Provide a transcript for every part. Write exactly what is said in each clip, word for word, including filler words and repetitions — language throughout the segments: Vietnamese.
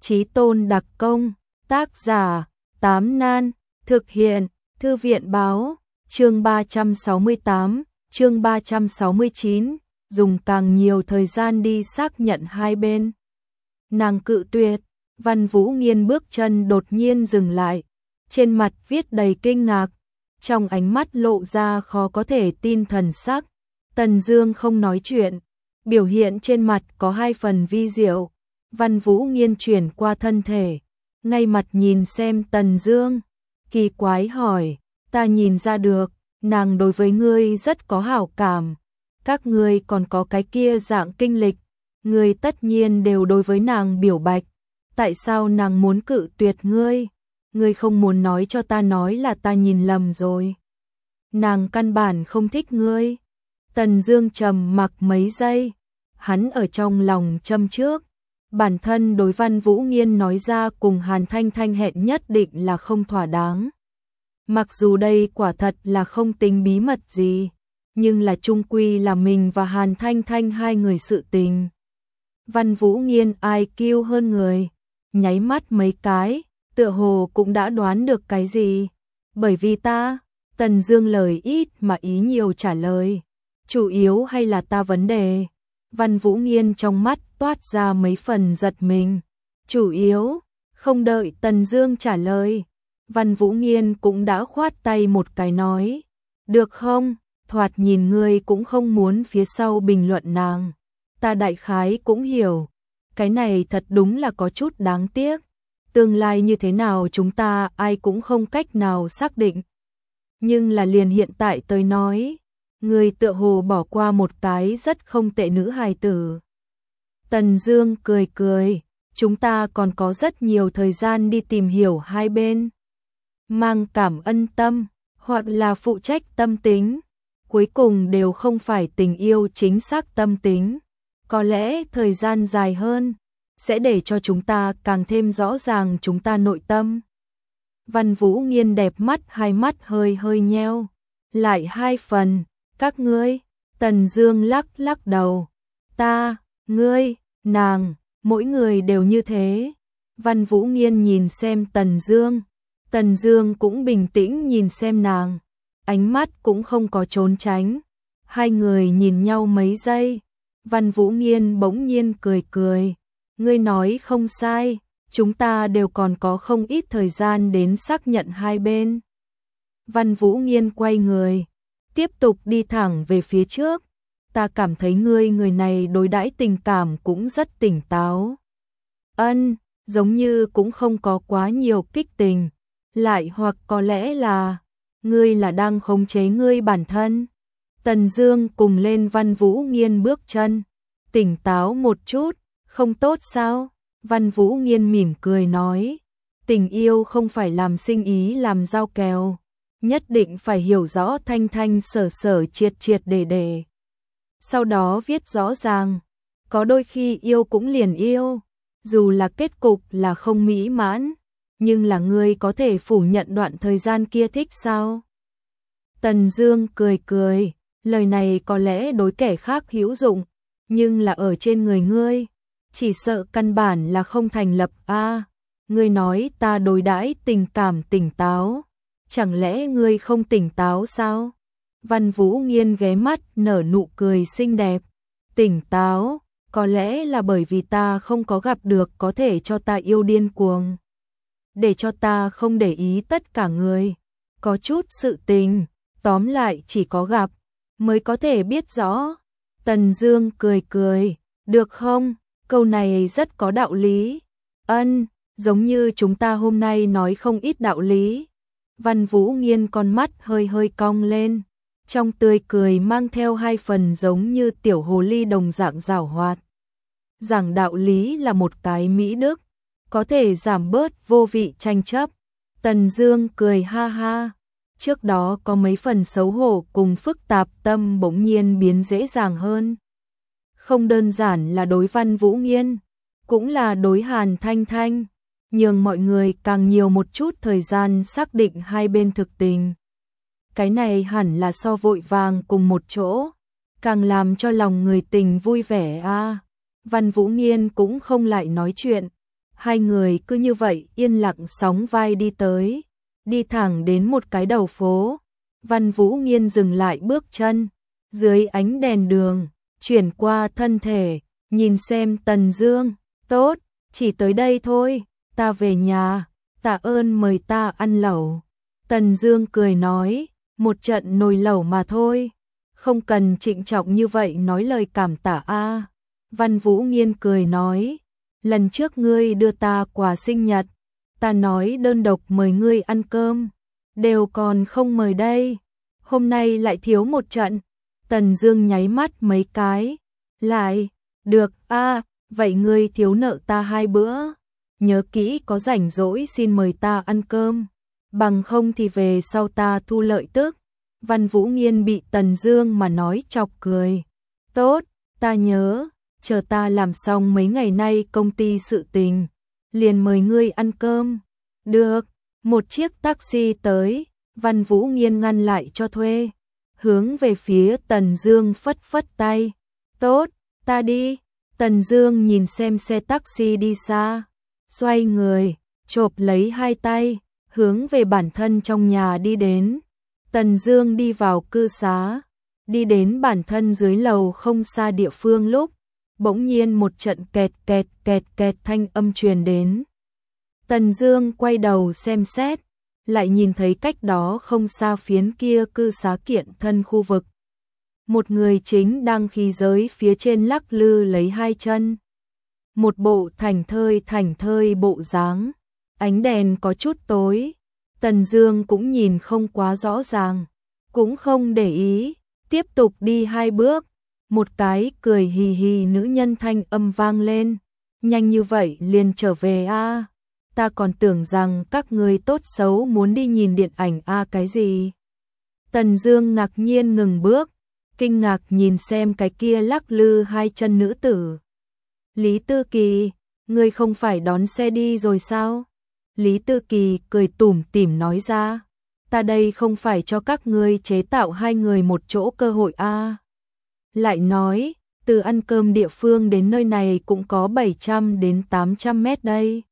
Chí tôn đặc công, tác giả, Tám Nan, thực hiện, Thư viện báo, chương ba trăm sáu mươi tám, chương ba trăm sáu mươi chín, dùng càng nhiều thời gian đi xác nhận hai bên. Nàng cự tuyệt, Văn Vũ Nghiên bước chân đột nhiên dừng lại, trên mặt viết đầy kinh ngạc, trong ánh mắt lộ ra khó có thể tin thần sắc. Tần Dương không nói chuyện, biểu hiện trên mặt có hai phần vi diệu. Văn Vũ Nghiên chuyển qua thân thể, ngay mặt nhìn xem Tần Dương, kỳ quái hỏi, ta nhìn ra được, nàng đối với ngươi rất có hảo cảm, các ngươi còn có cái kia dạng kinh lịch, ngươi tất nhiên đều đối với nàng biểu bạch, tại sao nàng muốn cự tuyệt ngươi? Ngươi không muốn nói cho ta nói là ta nhìn lầm rồi. Nàng căn bản không thích ngươi. Tần Dương trầm mặc mấy giây, hắn ở trong lòng châm trước, bản thân đối Văn Vũ Nghiên nói ra cùng Hàn Thanh Thanh hẹn nhất định là không thỏa đáng. Mặc dù đây quả thật là không tính bí mật gì, nhưng là chung quy là mình và Hàn Thanh Thanh hai người sự tình. Văn Vũ Nghiên i kiu hơn người, nháy mắt mấy cái, tựa hồ cũng đã đoán được cái gì. Bởi vì ta, Tần Dương lời ít mà ý nhiều trả lời, chủ yếu hay là ta vấn đề. Văn Vũ Nghiên trong mắt toát ra mấy phần giật mình. Chủ yếu, không đợi Tần Dương trả lời, Văn Vũ Nghiên cũng đã khoát tay một cái nói, được không, thoạt nhìn ngươi cũng không muốn phía sau bình luận nàng. Ta đại khái cũng hiểu, cái này thật đúng là có chút đáng tiếc. Tương lai như thế nào chúng ta ai cũng không cách nào xác định. Nhưng là liền hiện tại tôi nói, người tựa hồ bỏ qua một cái rất không tệ nữ hài tử. Tần Dương cười cười, chúng ta còn có rất nhiều thời gian đi tìm hiểu hai bên. Mang cảm ân tâm, hoặc là phụ trách tâm tính, cuối cùng đều không phải tình yêu chính xác tâm tính. Có lẽ thời gian dài hơn sẽ để cho chúng ta càng thêm rõ ràng chúng ta nội tâm. Văn Vũ Nghiên đẹp mắt, hai mắt hơi hơi nheo, lại hai phần, các ngươi. Tần Dương lắc lắc đầu, ta, ngươi, nàng, mỗi người đều như thế. Văn Vũ Nghiên nhìn xem Tần Dương, Tần Dương cũng bình tĩnh nhìn xem nàng, ánh mắt cũng không có trốn tránh. Hai người nhìn nhau mấy giây, Văn Vũ Nghiên bỗng nhiên cười cười, ngươi nói không sai, chúng ta đều còn có không ít thời gian đến xác nhận hai bên. Văn Vũ Nghiên quay người, tiếp tục đi thẳng về phía trước, ta cảm thấy ngươi người này đối đãi tình cảm cũng rất tỉnh táo. Ân, giống như cũng không có quá nhiều kích tình, lại hoặc có lẽ là ngươi là đang khống chế ngươi bản thân. Tần Dương cùng lên Văn Vũ Nghiên bước chân, tỉnh táo một chút, không tốt sao? Văn Vũ Nghiên mỉm cười nói, tình yêu không phải làm sinh ý làm giao kèo, nhất định phải hiểu rõ thanh thanh sở sở triệt triệt để để. Sau đó viết rõ ràng, có đôi khi yêu cũng liền yêu, dù là kết cục là không mỹ mãn, nhưng là ngươi có thể phủ nhận đoạn thời gian kia thích sao? Tần Dương cười cười, lời này có lẽ đối kẻ khác hữu dụng, nhưng là ở trên người ngươi, chỉ sợ căn bản là không thành lập a. À, ngươi nói ta đối đãi tình cảm tỉnh táo, chẳng lẽ ngươi không tỉnh táo sao? Văn Vũ Nghiên ghé mắt nở nụ cười xinh đẹp, tỉnh táo, có lẽ là bởi vì ta không có gặp được có thể cho ta yêu điên cuồng, để cho ta không để ý tất cả người, có chút sự tình, tóm lại chỉ có gặp mới có thể biết rõ. Tần Dương cười cười, được không? Câu này rất có đạo lý. Ân, giống như chúng ta hôm nay nói không ít đạo lý. Văn Vũ Nghiên con mắt hơi hơi cong lên, trong tươi cười mang theo hai phần giống như tiểu hồ ly đồng dạng giảo hoạt. Giảng đạo lý là một cái mỹ đức, có thể giảm bớt vô vị tranh chấp. Tần Dương cười ha ha, trước đó có mấy phần xấu hổ cùng phức tạp tâm bỗng nhiên biến dễ dàng hơn. Không đơn giản là đối Văn Vũ Nghiên, cũng là đối Hàn Thanh Thanh, nhường mọi người càng nhiều một chút thời gian xác định hai bên thực tình. Cái này hẳn là so vội vàng cùng một chỗ, càng làm cho lòng người tình vui vẻ a. À, Văn Vũ Nghiên cũng không lại nói chuyện, Hai người cứ như vậy yên lặng sóng vai đi tới, đi thẳng đến một cái đầu phố. Văn Vũ Nghiên dừng lại bước chân, dưới ánh đèn đường, chuyển qua thân thể, nhìn xem Tần Dương, tốt, chỉ tới đây thôi, ta về nhà, tạ ơn mời ta ăn lẩu. Tần Dương cười nói, một trận nồi lẩu mà thôi, không cần trịnh trọng như vậy nói lời cảm tạ a. Văn Vũ Nghiên cười nói, lần trước ngươi đưa ta quà sinh nhật, ta nói đơn độc mời ngươi ăn cơm, đều còn không mời đây, hôm nay lại thiếu một trận. Tần Dương nháy mắt mấy cái, lại, được a, vậy ngươi thiếu nợ ta hai bữa, nhớ kỹ có rảnh rỗi xin mời ta ăn cơm, bằng không thì về sau ta thu lợi tức. Văn Vũ Nghiên bị Tần Dương mà nói chọc cười, tốt, ta nhớ, chờ ta làm xong mấy ngày nay công ty sự tình, liền mời ngươi ăn cơm. Được, một chiếc taxi tới, Văn Vũ Nghiên ngăn lại cho thuê, hướng về phía Tần Dương phất phất tay, tốt, ta đi. Tần Dương nhìn xem xe taxi đi xa, xoay người, chộp lấy hai tay, hướng về bản thân trong nhà đi đến. Tần Dương đi vào cư xá, đi đến bản thân dưới lầu không xa địa phương lúc, bỗng nhiên một trận kẹt kẹt kẹt kẹt thanh âm truyền đến. Tần Dương quay đầu xem xét, lại nhìn thấy cách đó không xa phiến kia cư xá kiện thân khu vực. Một người chính đang khí giới phía trên lắc lư lấy hai chân. Một bộ thảnh thơi thảnh thơi bộ dáng, ánh đèn có chút tối, Tần Dương cũng nhìn không quá rõ ràng, cũng không để ý, tiếp tục đi hai bước, một cái cười hì hì nữ nhân thanh âm vang lên, nhanh như vậy liền trở về a, à? Ta còn tưởng rằng các người tốt xấu muốn đi nhìn điện ảnh a à cái gì. Tần Dương ngạc nhiên ngừng bước, kinh ngạc nhìn xem cái kia lắc lư hai chân nữ tử. Lý Tư Kỳ, ngươi không phải đón xe đi rồi sao? Lý Tư Kỳ cười tủm tỉm nói ra, ta đây không phải cho các ngươi chế tạo hai người một chỗ cơ hội a. À? Lại nói, từ ăn cơm địa phương đến nơi này cũng có bảy trăm đến tám trăm mét đây.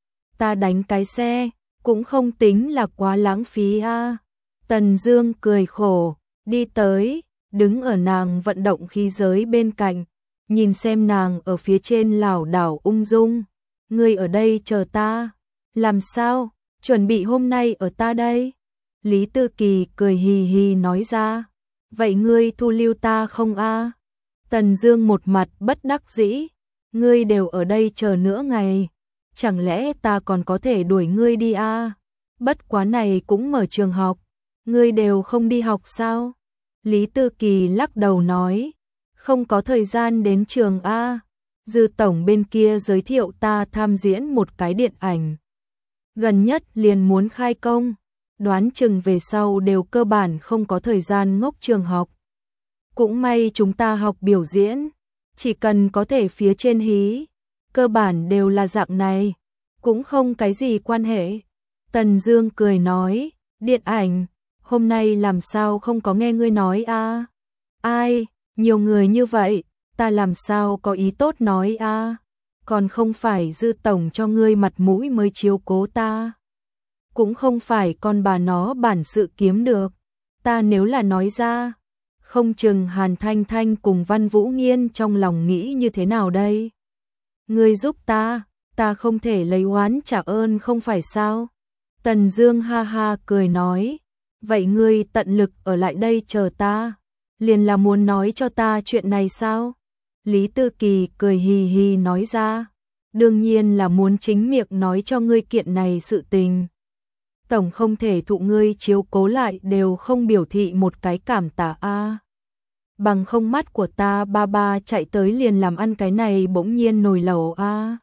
Ta đánh cái xe, cũng không tính là quá lãng phí a. À? Tần Dương cười khổ, đi tới, đứng ở nàng vận động khí giới bên cạnh, nhìn xem nàng ở phía trên lảo đảo ung dung. Ngươi ở đây chờ ta, làm sao, chuẩn bị hôm nay ở ta đây. Lý Tư Kỳ cười hì hì nói ra, vậy ngươi thu lưu ta không a? À? Tần Dương một mặt bất đắc dĩ, ngươi đều ở đây chờ nửa ngày, chẳng lẽ ta còn có thể đuổi ngươi đi a? À? Bất quá này cũng mở trường học, ngươi đều không đi học sao? Lý Tư Kỳ lắc đầu nói, không có thời gian đến trường a. À? Dư tổng bên kia giới thiệu ta tham diễn một cái điện ảnh, gần nhất liền muốn khai công, đoán chừng về sau đều cơ bản không có thời gian ngốc trường học. Cũng may chúng ta học biểu diễn, chỉ cần có thể phía trên hí, cơ bản đều là dạng này, cũng không cái gì quan hệ. Tần Dương cười nói, điện ảnh, hôm nay làm sao không có nghe ngươi nói a? À? Ai, nhiều người như vậy, ta làm sao có ý tốt nói a? À? Còn không phải Dư tổng cho ngươi mặt mũi mới chiếu cố ta. Cũng không phải con bà nó bản sự kiếm được, ta nếu là nói ra, không chừng Hàn Thanh Thanh cùng Văn Vũ Nghiên trong lòng nghĩ như thế nào đây? Ngươi giúp ta, ta không thể lấy oán trả ơn không phải sao? Tần Dương ha ha cười nói, vậy ngươi tận lực ở lại đây chờ ta, liền là muốn nói cho ta chuyện này sao? Lý Tư Kỳ cười hì hì nói ra, đương nhiên là muốn chính miệng nói cho ngươi kiện này sự tình. Tổng không thể thụ ngươi chiếu cố lại đều không biểu thị một cái cảm tạ a. Bằng không mắt của ta ba ba chạy tới liền làm ăn cái này bỗng nhiên nồi lẩu a.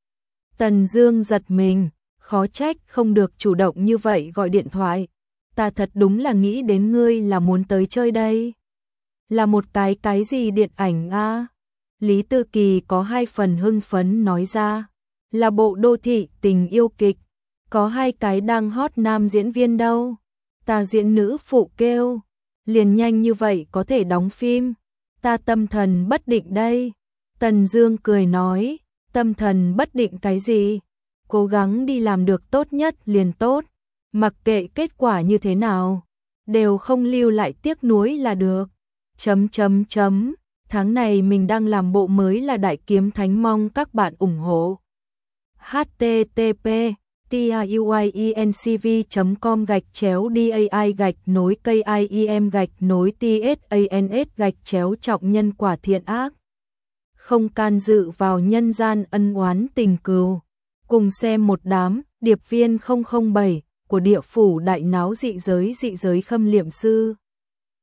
Tần Dương giật mình, khó trách không được chủ động như vậy gọi điện thoại. Ta thật đúng là nghĩ đến ngươi là muốn tới chơi đây. Là một cái cái gì điện ảnh a? Lý Tư Kỳ có hai phần hưng phấn nói ra, là bộ đô thị tình yêu kịch, có hai cái đang hot nam diễn viên đâu. Ta diễn nữ phụ kêu, liền nhanh như vậy có thể đóng phim, ta tâm thần bất định đây. Tần Dương cười nói, tâm thần bất định cái gì? cố gắng đi làm được tốt nhất liền tốt, mặc kệ kết quả như thế nào, đều không lưu lại tiếc nuối là được. Chấm chấm chấm, tháng này mình đang làm bộ mới là Đại Kiếm Thánh, mong các bạn ủng hộ. h t t p tiuyencv chấm com gạch chéo dai gạch nối kiem gạch nối tsans gạch chéo trọng nhân quả thiện ác. Không can dự vào nhân gian ân oán tình cừu. Cùng xem một đám điệp viên không không bảy của địa phủ đại náo dị giới dị giới Khâm Liệm Sư.